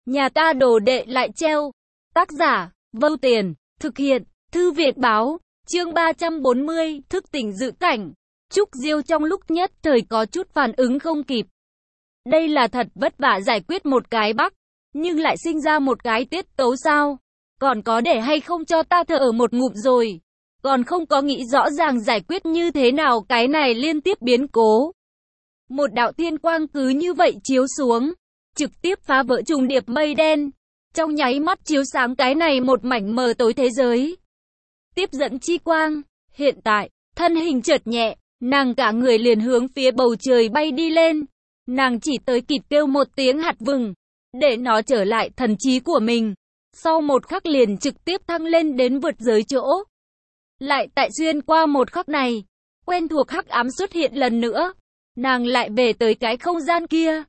Nhà ta đồ đệ lại treo. Tác giả, Vô Tiền, thực hiện, Thư viện báo, chương 340, thức tỉnh dự cảnh. Trúc Diêu trong lúc nhất thời có chút phản ứng không kịp. Đây là thật vất vả giải quyết một cái bắc, nhưng lại sinh ra một cái tiết tấu sao? Còn có để hay không cho ta thở ở một ngụm rồi? Còn không có nghĩ rõ ràng giải quyết như thế nào cái này liên tiếp biến cố. Một đạo thiên quang cứ như vậy chiếu xuống, trực tiếp phá vỡ trùng điệp mây đen, trong nháy mắt chiếu sáng cái này một mảnh mờ tối thế giới. Tiếp dẫn chi quang, hiện tại, thân hình chợt nhẹ, nàng cả người liền hướng phía bầu trời bay đi lên. Nàng chỉ tới kịp kêu một tiếng hạt vừng, để nó trở lại thần trí của mình. Sau một khắc liền trực tiếp thăng lên đến vượt giới chỗ. Lại tại xuyên qua một khắc này, quen thuộc hắc ám xuất hiện lần nữa. Nàng lại về tới cái không gian kia.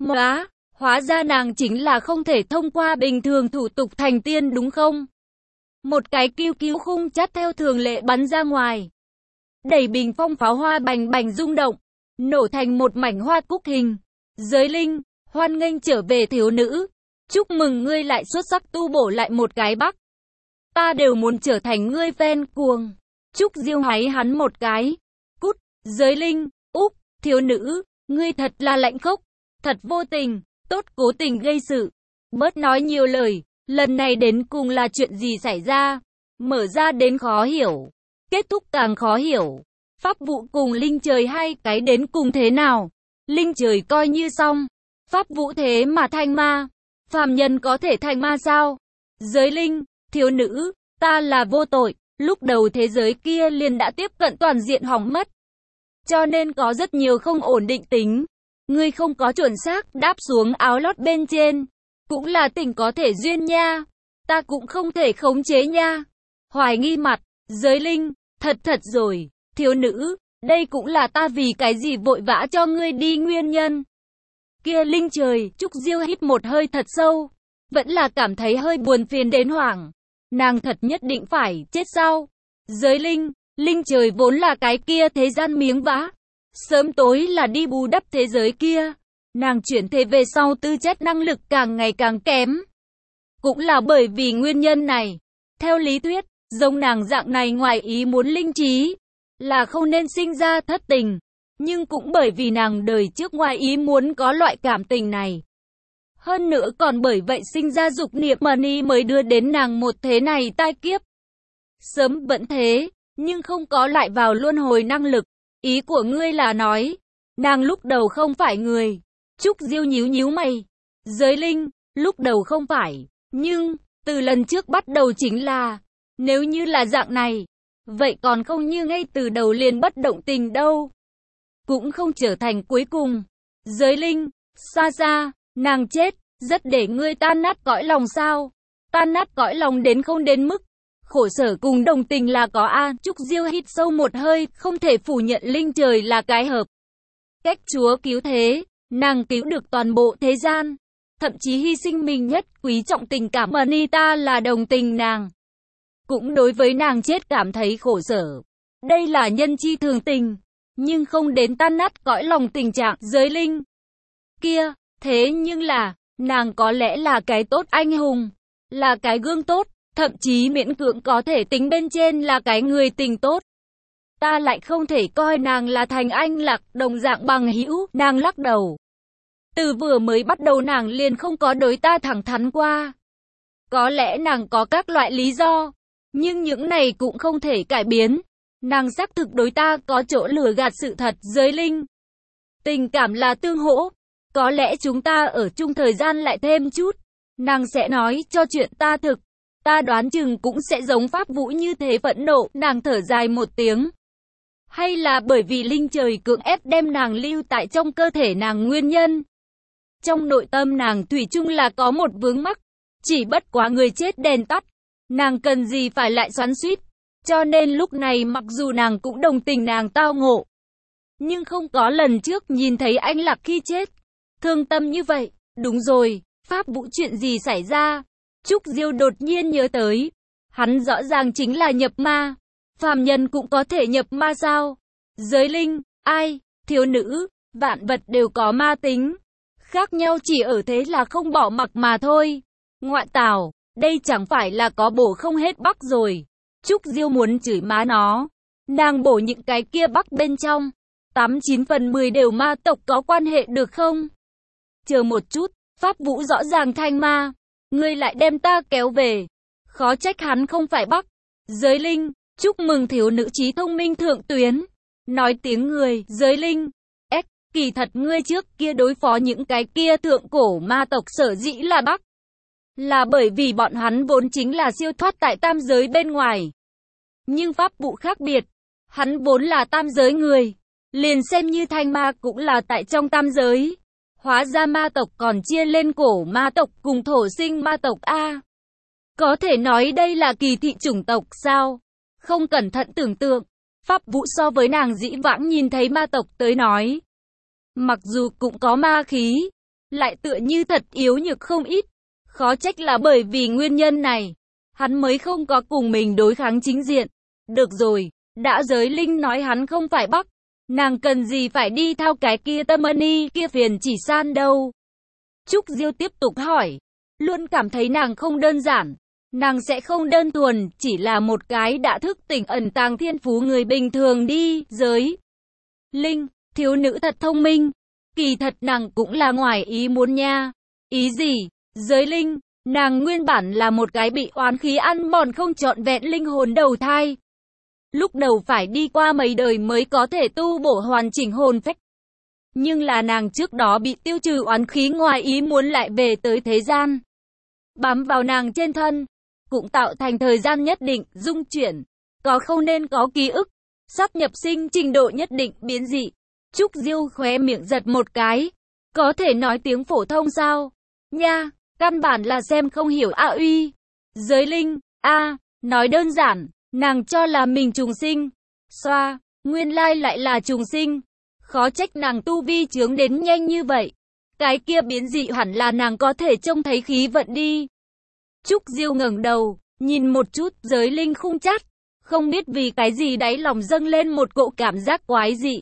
Hóa ra nàng chính là không thể thông qua bình thường thủ tục thành tiên đúng không? Một cái kiêu cứu khung chát theo thường lệ bắn ra ngoài. Đẩy bình phong pháo hoa bành bành rung động, nổ thành một mảnh hoa cúc hình. Giới linh, hoan nghênh trở về thiếu nữ. Chúc mừng ngươi lại xuất sắc tu bổ lại một cái bắc. Ta đều muốn trở thành ngươi fan cuồng. Trúc Diêu háy hắn một cái. Cút, giới linh, úp, thiếu nữ, ngươi thật là lạnh khốc, thật vô tình, tốt cố tình gây sự. Bớt nói nhiều lời, lần này đến cùng là chuyện gì xảy ra? Mở ra đến khó hiểu, kết thúc càng khó hiểu. Pháp vụ cùng linh trời hai cái đến cùng thế nào? Linh trời coi như xong, pháp vụ thế mà thành ma. Phàm nhân có thể thành ma sao? Giới linh, thiếu nữ, ta là vô tội, lúc đầu thế giới kia liền đã tiếp cận toàn diện hỏng mất. Cho nên có rất nhiều không ổn định tính. Ngươi không có chuẩn xác đáp xuống áo lót bên trên. Cũng là tình có thể duyên nha. Ta cũng không thể khống chế nha. Hoài nghi mặt, giới linh, thật rồi, thiếu nữ, đây cũng là ta vì cái gì vội vã cho ngươi đi nguyên nhân. Kia linh trời, Trúc Diêu hít một hơi thật sâu, vẫn là cảm thấy hơi buồn phiền đến hoảng. Nàng thật nhất định phải chết sao? Giới linh, linh trời vốn là cái kia thế gian miếng vá, sớm tối là đi bù đắp thế giới kia. Nàng chuyển thế về sau tư chất năng lực càng ngày càng kém. Cũng là bởi vì nguyên nhân này. Theo lý thuyết, giống nàng dạng này ngoài ý muốn linh trí, là không nên sinh ra thất tình. Nhưng cũng bởi vì nàng đời trước ngoài ý muốn có loại cảm tình này. Hơn nữa còn bởi vậy sinh ra dục niệm mani mới đưa đến nàng một thế này tai kiếp. Sớm vẫn thế, nhưng không có lại vào luân hồi năng lực. Ý của ngươi là nói, nàng lúc đầu không phải người. Trúc Diêu nhíu nhíu mày. Giới linh, lúc đầu không phải, nhưng, từ lần trước bắt đầu chính là, nếu như là dạng này, vậy còn không như ngay từ đầu liền bất động tình đâu. Cũng không trở thành cuối cùng. Giới linh, xa, nàng chết, rất để ngươi tan nát cõi lòng sao? Tan nát cõi lòng đến không đến mức khổ sở cùng đồng tình là có a. Trúc Diêu hít sâu một hơi, không thể phủ nhận linh trời là cái hợp cách Chúa cứu thế, nàng cứu được toàn bộ thế gian, thậm chí hy sinh mình nhất quý trọng tình cảm Anita là đồng tình nàng. Cũng đối với nàng chết cảm thấy khổ sở. Đây là nhân chi thường tình, nhưng không đến tan nát cõi lòng tình trạng giới linh kia. Thế nhưng là, nàng có lẽ là cái tốt anh hùng, là cái gương tốt, thậm chí miễn cưỡng có thể tính bên trên là cái người tình tốt. Ta lại không thể coi nàng là thành anh lạc đồng dạng bằng hữu. Nàng lắc đầu. Từ vừa mới bắt đầu nàng liền không có đối ta thẳng thắn qua. Có lẽ nàng có các loại lý do, nhưng những này cũng không thể cải biến. Nàng xác thực đối ta có chỗ lừa gạt sự thật. Giới linh, tình cảm là tương hỗ. Có lẽ chúng ta ở chung thời gian lại thêm chút, nàng sẽ nói cho chuyện ta thực. Ta đoán chừng cũng sẽ giống pháp vũ như thế phẫn nộ. Nàng thở dài một tiếng. Hay là bởi vì linh trời cưỡng ép đem nàng lưu tại trong cơ thể nàng nguyên nhân. Trong nội tâm nàng thủy chung là có một vướng mắc. Chỉ bất quá người chết đèn tắt, nàng cần gì phải lại xoắn xuýt. Cho nên lúc này mặc dù nàng cũng đồng tình nàng tao ngộ, nhưng không có lần trước nhìn thấy anh Lạc khi chết thương tâm như vậy. Đúng rồi, pháp vũ chuyện gì xảy ra? Trúc Diêu đột nhiên nhớ tới, hắn rõ ràng chính là nhập ma. Phàm nhân cũng có thể nhập ma sao? Giới linh, ai? Thiếu nữ, vạn vật đều có ma tính. Khác nhau chỉ ở thế là không bỏ mặc mà thôi. Ngoại tảo, đây chẳng phải là có bổ không hết bắc rồi. Trúc Diêu muốn chửi má nó. Nàng bổ những cái kia bắc bên trong. 89/10 đều ma tộc có quan hệ được không? Chờ một chút, Pháp Vũ rõ ràng thanh ma. Ngươi lại đem ta kéo về. Khó trách hắn không phải bắc. Giới linh, chúc mừng thiếu nữ trí thông minh thượng tuyến. Nói tiếng người, giới linh. Kỳ thật ngươi trước kia đối phó những cái kia thượng cổ ma tộc sở dĩ là bắc. Là bởi vì bọn hắn vốn chính là siêu thoát tại tam giới bên ngoài. Nhưng Pháp Vũ khác biệt. Hắn vốn là tam giới người. Liền xem như thanh ma cũng là tại trong tam giới. Hóa ra ma tộc còn chia lên cổ ma tộc cùng thổ sinh ma tộc A. Có thể nói đây là kỳ thị chủng tộc sao? Không cẩn thận tưởng tượng. Pháp Vũ so với nàng dĩ vãng nhìn thấy ma tộc tới nói. Mặc dù cũng có ma khí, lại tựa như thật yếu nhược không ít. Khó trách là bởi vì nguyên nhân này, hắn mới không có cùng mình đối kháng chính diện. Được rồi, đã giới linh nói hắn không phải bắc, nàng cần gì phải đi theo cái kia tâm ni kia phiền chỉ san đâu. Trúc Diêu tiếp tục hỏi, luôn cảm thấy nàng không đơn giản. Nàng sẽ không đơn thuần, chỉ là một cái đã thức tỉnh ẩn tàng thiên phú người bình thường đi, giới linh. Thiếu nữ thật thông minh. Kỳ thật nàng cũng là ngoài ý muốn nha. Ý gì? Giới linh, nàng nguyên bản là một cái bị oán khí ăn mòn không trọn vẹn linh hồn đầu thai. Lúc đầu phải đi qua mấy đời mới có thể tu bổ hoàn chỉnh hồn phách. Nhưng là nàng trước đó bị tiêu trừ oán khí ngoài ý muốn lại về tới thế gian. Bám vào nàng trên thân, cũng tạo thành thời gian nhất định, dung chuyển. Có không nên có ký ức, sắp nhập sinh trình độ nhất định biến dị. Trúc Diêu khóe miệng giật một cái. Có thể nói tiếng phổ thông sao? Nha, căn bản là xem không hiểu a uy. Giới linh, nói đơn giản, nàng cho là mình trùng sinh. Xoa, nguyên lai lại là trùng sinh. Khó trách nàng tu vi chướng đến nhanh như vậy. Cái kia biến dị hẳn là nàng có thể trông thấy khí vận đi. Trúc Diêu ngẩng đầu, nhìn một chút giới linh khung chát. Không biết vì cái gì đáy lòng dâng lên một cỗ cảm giác quái dị.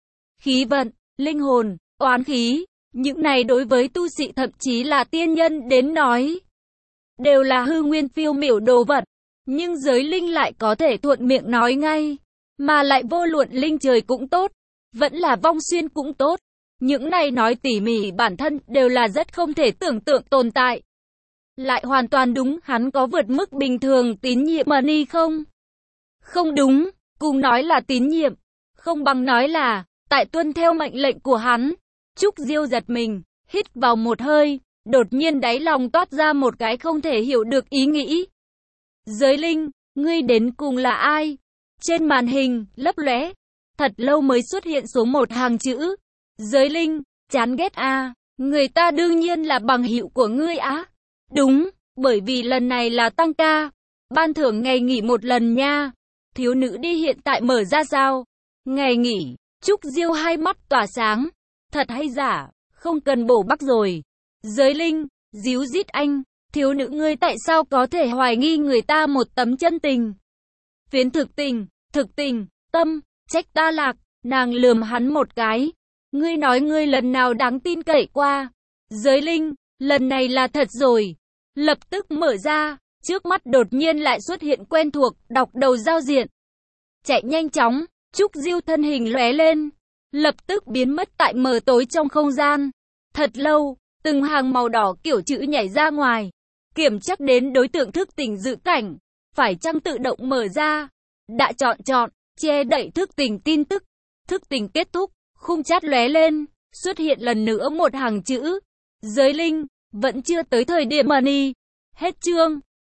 Khí vận, linh hồn, oán khí, những này đối với tu sĩ thậm chí là tiên nhân đến nói, đều là hư nguyên phiêu miểu đồ vật, nhưng giới linh lại có thể thuận miệng nói ngay, mà lại vô luận linh trời cũng tốt, vẫn là vong xuyên cũng tốt, những này nói tỉ mỉ bản thân đều là rất không thể tưởng tượng tồn tại. Lại hoàn toàn đúng, hắn có vượt mức bình thường tín nhiệm money không? Không đúng, cùng nói là tín nhiệm, không bằng nói là tại tuân theo mệnh lệnh của hắn. Trúc Diêu giật mình, hít vào một hơi, đột nhiên đáy lòng toát ra một cái không thể hiểu được ý nghĩ. Giới linh, ngươi đến cùng là ai? Trên màn hình, lấp lóe, thật lâu mới xuất hiện xuống một hàng chữ. Giới linh, chán ghét a, người ta đương nhiên là bằng hữu của ngươi á. Đúng, bởi vì lần này là tăng ca, ban thưởng ngày nghỉ một lần nha. Thiếu nữ đi hiện tại mở ra sao? Ngày nghỉ. Trúc Diêu hai mắt tỏa sáng. Thật hay giả, không cần bổ bắc rồi. Giới linh, díu dít anh, thiếu nữ ngươi tại sao có thể hoài nghi người ta một tấm chân tình? Phiến thực tình, tâm, trách ta lạc, nàng lườm hắn một cái. Ngươi nói ngươi lần nào đáng tin cậy qua? Giới linh, lần này là thật rồi. Lập tức mở ra, trước mắt đột nhiên lại xuất hiện quen thuộc, đọc đầu giao diện. Chạy nhanh chóng. Trúc Diêu thân hình lóe lên, lập tức biến mất tại mờ tối trong không gian. Thật lâu, từng hàng màu đỏ kiểu chữ nhảy ra ngoài. Kiểm chắc đến đối tượng thức tỉnh dự cảnh, phải chăng tự động mở ra. Đã chọn, che đậy thức tỉnh tin tức. Thức tỉnh kết thúc, khung chat lóe lên, xuất hiện lần nữa một hàng chữ. Giới linh, vẫn chưa tới thời điểm money. Hết chương.